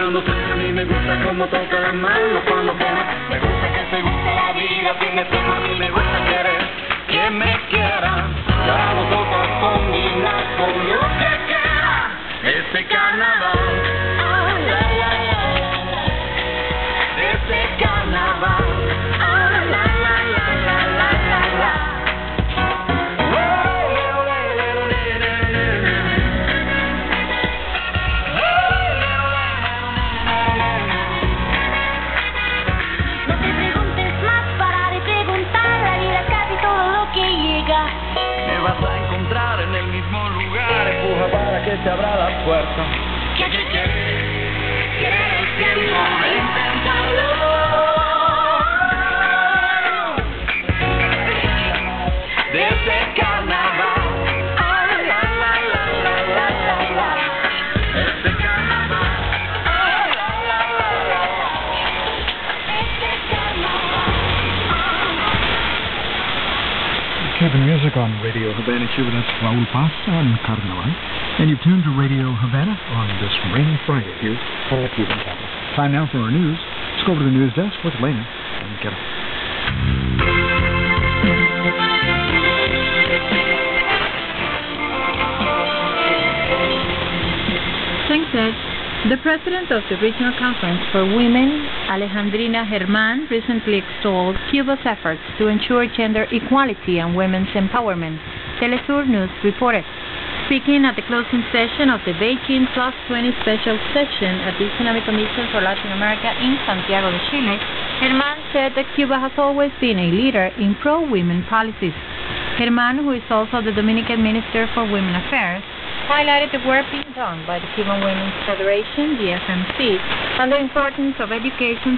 besándose. A mí me gusta como toca la mano cuando quema. Me gusta que te guste la vida, tiene tema. A mí me gusta querer que me quieran. Ya nosotros combinar con lo que quiera. Este carnaval, la la la, este carnaval, la la la la la la la. No te preguntes más, para de preguntar, la vida casi todo lo que llega. Me vas a encontrar en el mismo lugar, empuja para que se abra la puerta. ¿Qué quieres el tiempo? Inténtalo. De este carnaval, la la la la la la la. Este carnaval, la la la la. Este carnaval. Cuban music on Radio Havana, Cuba. That's Raul Paz on Carnaval. And you've tuned to Radio Havana on this rainy Friday here from the Cuban capital. Time now for our news. Let's go over to the news desk with Lena and get it. Thanks, Ed. The president of the Regional Conference for Women, Alejandrina Germán, recently extolled Cuba's efforts to ensure gender equality and women's empowerment. Telesur News reported. Speaking at the closing session of the Beijing Plus 20 Special Session at the Economic Commission for Latin America in Santiago de Chile, Germán said that Cuba has always been a leader in pro-women policies. Germán, who is also the Dominican Minister for Women Affairs, highlighted the work being done by the Cuban Women's Federation, the FMC, and the importance of education